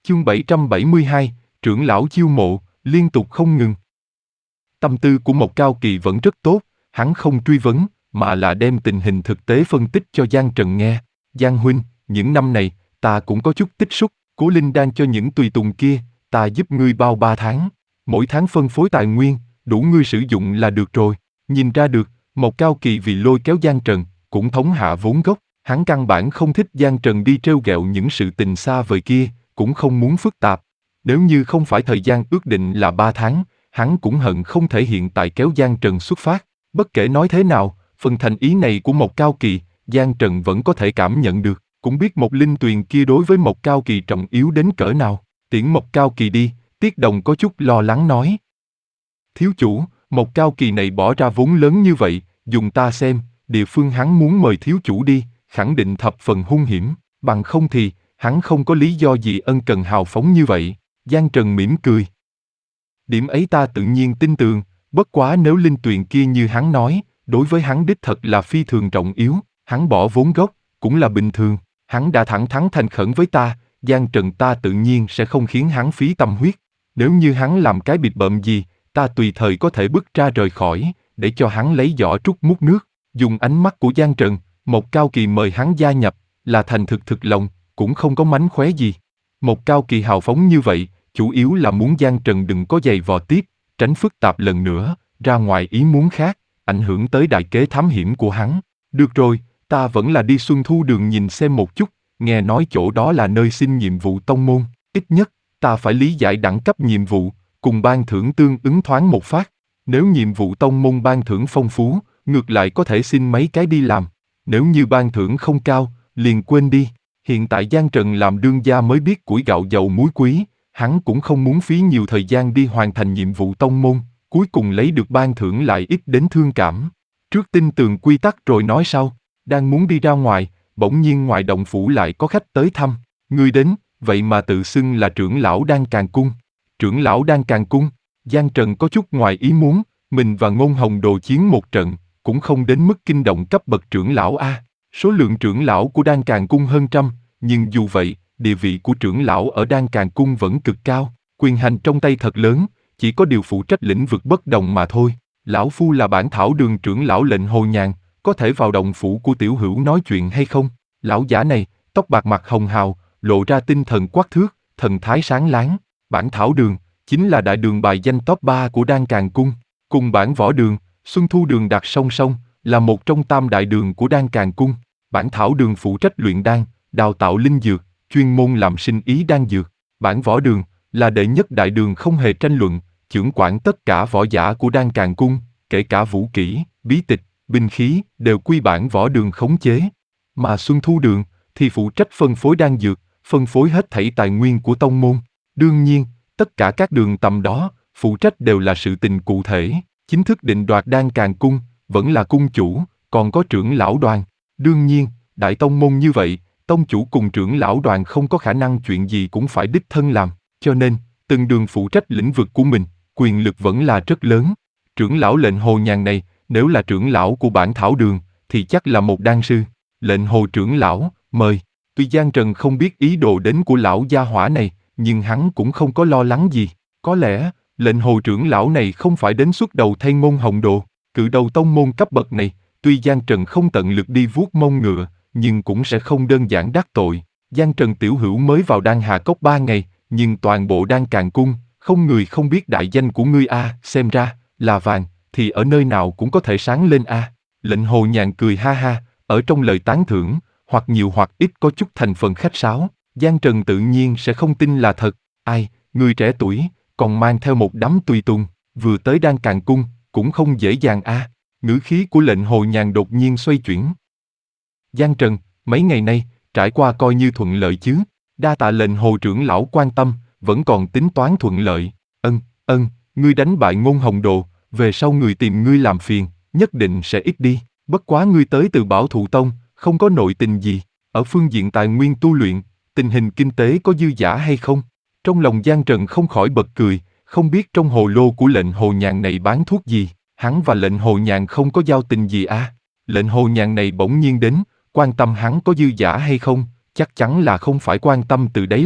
Chương 772, trưởng lão chiêu mộ, liên tục không ngừng. Tâm tư của Mộc Cao Kỳ vẫn rất tốt, hắn không truy vấn, mà là đem tình hình thực tế phân tích cho Giang Trần nghe. Giang huynh, những năm này, ta cũng có chút tích xúc, Cố Linh đang cho những tùy tùng kia, ta giúp ngươi bao 3 tháng. Mỗi tháng phân phối tài nguyên, đủ ngươi sử dụng là được rồi. Nhìn ra được, Mộc Cao Kỳ vì lôi kéo Giang Trần, cũng thống hạ vốn gốc. Hắn căn bản không thích Giang Trần đi trêu ghẹo những sự tình xa vời kia, cũng không muốn phức tạp. Nếu như không phải thời gian ước định là 3 tháng, hắn cũng hận không thể hiện tại kéo Giang Trần xuất phát. Bất kể nói thế nào, phần thành ý này của Mộc Cao Kỳ, Giang Trần vẫn có thể cảm nhận được, cũng biết một linh tuyền kia đối với Mộc Cao Kỳ trọng yếu đến cỡ nào. Tiễn Mộc Cao Kỳ đi, Tiết Đồng có chút lo lắng nói. Thiếu chủ, Mộc Cao Kỳ này bỏ ra vốn lớn như vậy, dùng ta xem, địa phương hắn muốn mời thiếu chủ đi, khẳng định thập phần hung hiểm, bằng không thì, hắn không có lý do gì ân cần hào phóng như vậy. Giang Trần mỉm cười. Điểm ấy ta tự nhiên tin tưởng, bất quá nếu linh tuyền kia như hắn nói, đối với hắn đích thật là phi thường trọng yếu, hắn bỏ vốn gốc, cũng là bình thường, hắn đã thẳng thắn thành khẩn với ta, Giang Trần ta tự nhiên sẽ không khiến hắn phí tâm huyết. Nếu như hắn làm cái bịp bợm gì, ta tùy thời có thể bước ra rời khỏi, để cho hắn lấy giỏ trút múc nước. Dùng ánh mắt của Giang Trần, Mộc Cao Kỳ mời hắn gia nhập, là thành thực thực lòng, cũng không có mánh khóe gì. Mộc Cao Kỳ hào phóng như vậy, chủ yếu là muốn Giang Trần đừng có giày vò tiếp, tránh phức tạp lần nữa, ra ngoài ý muốn khác, ảnh hưởng tới đại kế thám hiểm của hắn. Được rồi, ta vẫn là đi Xuân Thu Đường nhìn xem một chút, nghe nói chỗ đó là nơi xin nhiệm vụ tông môn, ít nhất, ta phải lý giải đẳng cấp nhiệm vụ, cùng ban thưởng tương ứng thoáng một phát. Nếu nhiệm vụ tông môn ban thưởng phong phú, ngược lại có thể xin mấy cái đi làm. Nếu như ban thưởng không cao, liền quên đi. Hiện tại Giang Trần làm đương gia mới biết củi gạo dầu muối quý, hắn cũng không muốn phí nhiều thời gian đi hoàn thành nhiệm vụ tông môn, cuối cùng lấy được ban thưởng lại ít đến thương cảm. Trước tin tường quy tắc rồi nói sau, đang muốn đi ra ngoài, bỗng nhiên ngoài động phủ lại có khách tới thăm. Người đến, vậy mà tự xưng là trưởng lão Đan Càn Cung. Trưởng lão Đan Càn Cung, Giang Trần có chút ngoài ý muốn, mình và Ngôn Hồng Đồ chiến một trận, cũng không đến mức kinh động cấp bậc trưởng lão A. Số lượng trưởng lão của Đan Càn Cung hơn trăm, nhưng dù vậy, địa vị của trưởng lão ở Đan Càn Cung vẫn cực cao, quyền hành trong tay thật lớn, chỉ có điều phụ trách lĩnh vực bất đồng mà thôi. Lão phu là Bản Thảo Đường trưởng lão Lệnh Hồ Nhàn, có thể vào động phủ của tiểu hữu nói chuyện hay không? Lão giả này, tóc bạc mặt hồng hào, lộ ra tinh thần quắc thước, thần thái sáng láng. Bản Thảo Đường, chính là đại đường bài danh top 3 của Đan Càn Cung, cùng Bản Võ Đường, Xuân Thu Đường đặt song song, là một trong tam đại đường của Đan Càn Cung. Bản Thảo Đường phụ trách luyện đan, đào tạo linh dược, chuyên môn làm sinh ý đan dược. Bản Võ Đường là đệ nhất đại đường không hề tranh luận, chưởng quản tất cả võ giả của Đan Càn Cung, kể cả vũ kỹ, bí tịch, binh khí đều quy Bản Võ Đường khống chế. Mà Xuân Thu Đường thì phụ trách phân phối đan dược, phân phối hết thảy tài nguyên của tông môn. Đương nhiên, tất cả các đường tầm đó, phụ trách đều là sự tình cụ thể, chính thức định đoạt Đan Càn Cung, vẫn là cung chủ, còn có trưởng lão đoàn. Đương nhiên, đại tông môn như vậy, tông chủ cùng trưởng lão đoàn không có khả năng chuyện gì cũng phải đích thân làm, cho nên, từng đường phụ trách lĩnh vực của mình, quyền lực vẫn là rất lớn. Trưởng lão Lệnh Hồ Nhàn này, nếu là trưởng lão của Bản Thảo Đường, thì chắc là một đan sư. Lệnh Hồ trưởng lão, mời. Tuy Giang Trần không biết ý đồ đến của lão gia hỏa này, nhưng hắn cũng không có lo lắng gì. Có lẽ, Lệnh Hồ trưởng lão này không phải đến xuất đầu thay Ngôn Hồng Đồ, cự đầu tông môn cấp bậc này, tuy Giang Trần không tận lực đi vuốt mông ngựa, nhưng cũng sẽ không đơn giản đắc tội. Giang Trần tiểu hữu mới vào Đan Hà Cốc 3 ngày, nhưng toàn bộ Đan Càn Cung, không người không biết đại danh của ngươi a, xem ra, là vàng, thì ở nơi nào cũng có thể sáng lên a. Lệnh Hồ Nhàn cười ha ha, ở trong lời tán thưởng, hoặc nhiều hoặc ít có chút thành phần khách sáo, Giang Trần tự nhiên sẽ không tin là thật. Ai, người trẻ tuổi, còn mang theo một đám tùy tùng, vừa tới Đan Càn Cung, cũng không dễ dàng a. Ngữ khí của Lệnh Hồ Nhàn đột nhiên xoay chuyển. Giang Trần, mấy ngày nay, trải qua coi như thuận lợi chứ? Đa tạ Lệnh Hồ trưởng lão quan tâm, vẫn còn tính toán thuận lợi. Ngươi đánh bại Ngôn Hồng Đồ, về sau người tìm ngươi làm phiền, nhất định sẽ ít đi. Bất quá ngươi tới từ Bảo Thụ Tông, không có nội tình gì. Ở phương diện tài nguyên tu luyện, tình hình kinh tế có dư dả hay không? Trong lòng Giang Trần không khỏi bật cười, không biết trong hồ lô của Lệnh Hồ Nhàn này bán thuốc gì. Hắn và Lệnh Hồ Nhàn không có giao tình gì à? Lệnh Hồ Nhàn này bỗng nhiên đến, quan tâm hắn có dư dả hay không, chắc chắn là không phải quan tâm từ đáy lòng.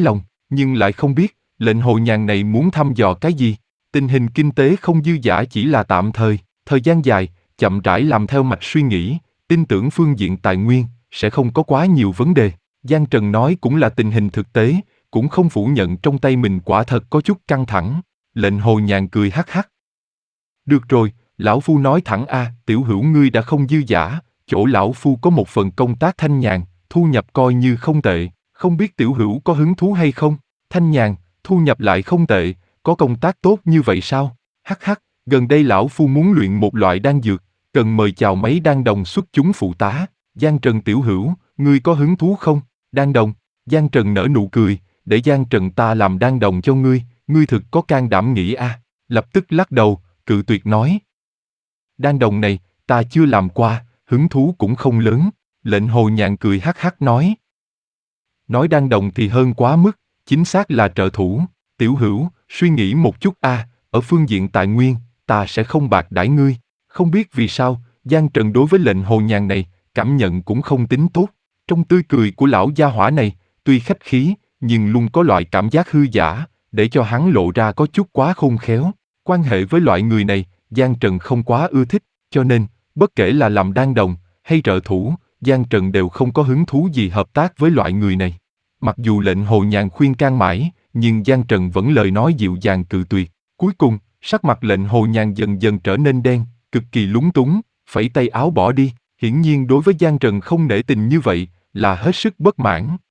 nhưng lại không biết, lệnh hồ nhàn này muốn thăm dò cái gì. Tình hình kinh tế không dư dả chỉ là tạm thời gian dài, chậm rãi làm theo mạch suy nghĩ, tin tưởng phương diện tài nguyên, sẽ không có quá nhiều vấn đề. Giang Trần nói cũng là tình hình thực tế, cũng không phủ nhận trong tay mình quả thật có chút căng thẳng. Lệnh hồ nhàn cười hắc hắc. Được rồi, lão phu nói thẳng tiểu hữu ngươi đã không dư dả, chỗ lão phu có một phần công tác thanh nhàn, thu nhập coi như không tệ, không biết tiểu hữu có hứng thú hay không? Thanh nhàn, thu nhập lại không tệ, có công tác tốt như vậy sao? Hắc hắc, gần đây lão phu muốn luyện một loại đan dược, cần mời chào mấy đan đồng xuất chúng phụ tá. Giang Trần tiểu hữu, ngươi có hứng thú không? Đan đồng, Giang Trần nở nụ cười, để Giang Trần ta làm đan đồng cho ngươi thực có can đảm nghĩ lập tức lắc đầu, cự tuyệt nói. Đan đồng này, ta chưa làm qua, hứng thú cũng không lớn. Lệnh hồ nhàn cười hắc hắc nói. Nói đan đồng thì hơn quá mức, chính xác là trợ thủ. Tiểu hữu, suy nghĩ một chút ở phương diện tài nguyên, ta sẽ không bạc đãi ngươi. Không biết vì sao, Giang Trần đối với lệnh hồ nhàn này, cảm nhận cũng không tính tốt. Trong tươi cười của lão gia hỏa này, tuy khách khí, nhưng luôn có loại cảm giác hư giả, để cho hắn lộ ra có chút quá khôn khéo. Quan hệ với loại người này, Giang Trần không quá ưa thích, cho nên, bất kể là làm đan đồng, hay trợ thủ, Giang Trần đều không có hứng thú gì hợp tác với loại người này. Mặc dù lệnh hồ nhàn khuyên can mãi, nhưng Giang Trần vẫn lời nói dịu dàng cự tuyệt. Cuối cùng, sắc mặt lệnh hồ nhàn dần dần trở nên đen, cực kỳ lúng túng, phẩy tay áo bỏ đi. Hiển nhiên đối với Giang Trần không nể tình như vậy, là hết sức bất mãn.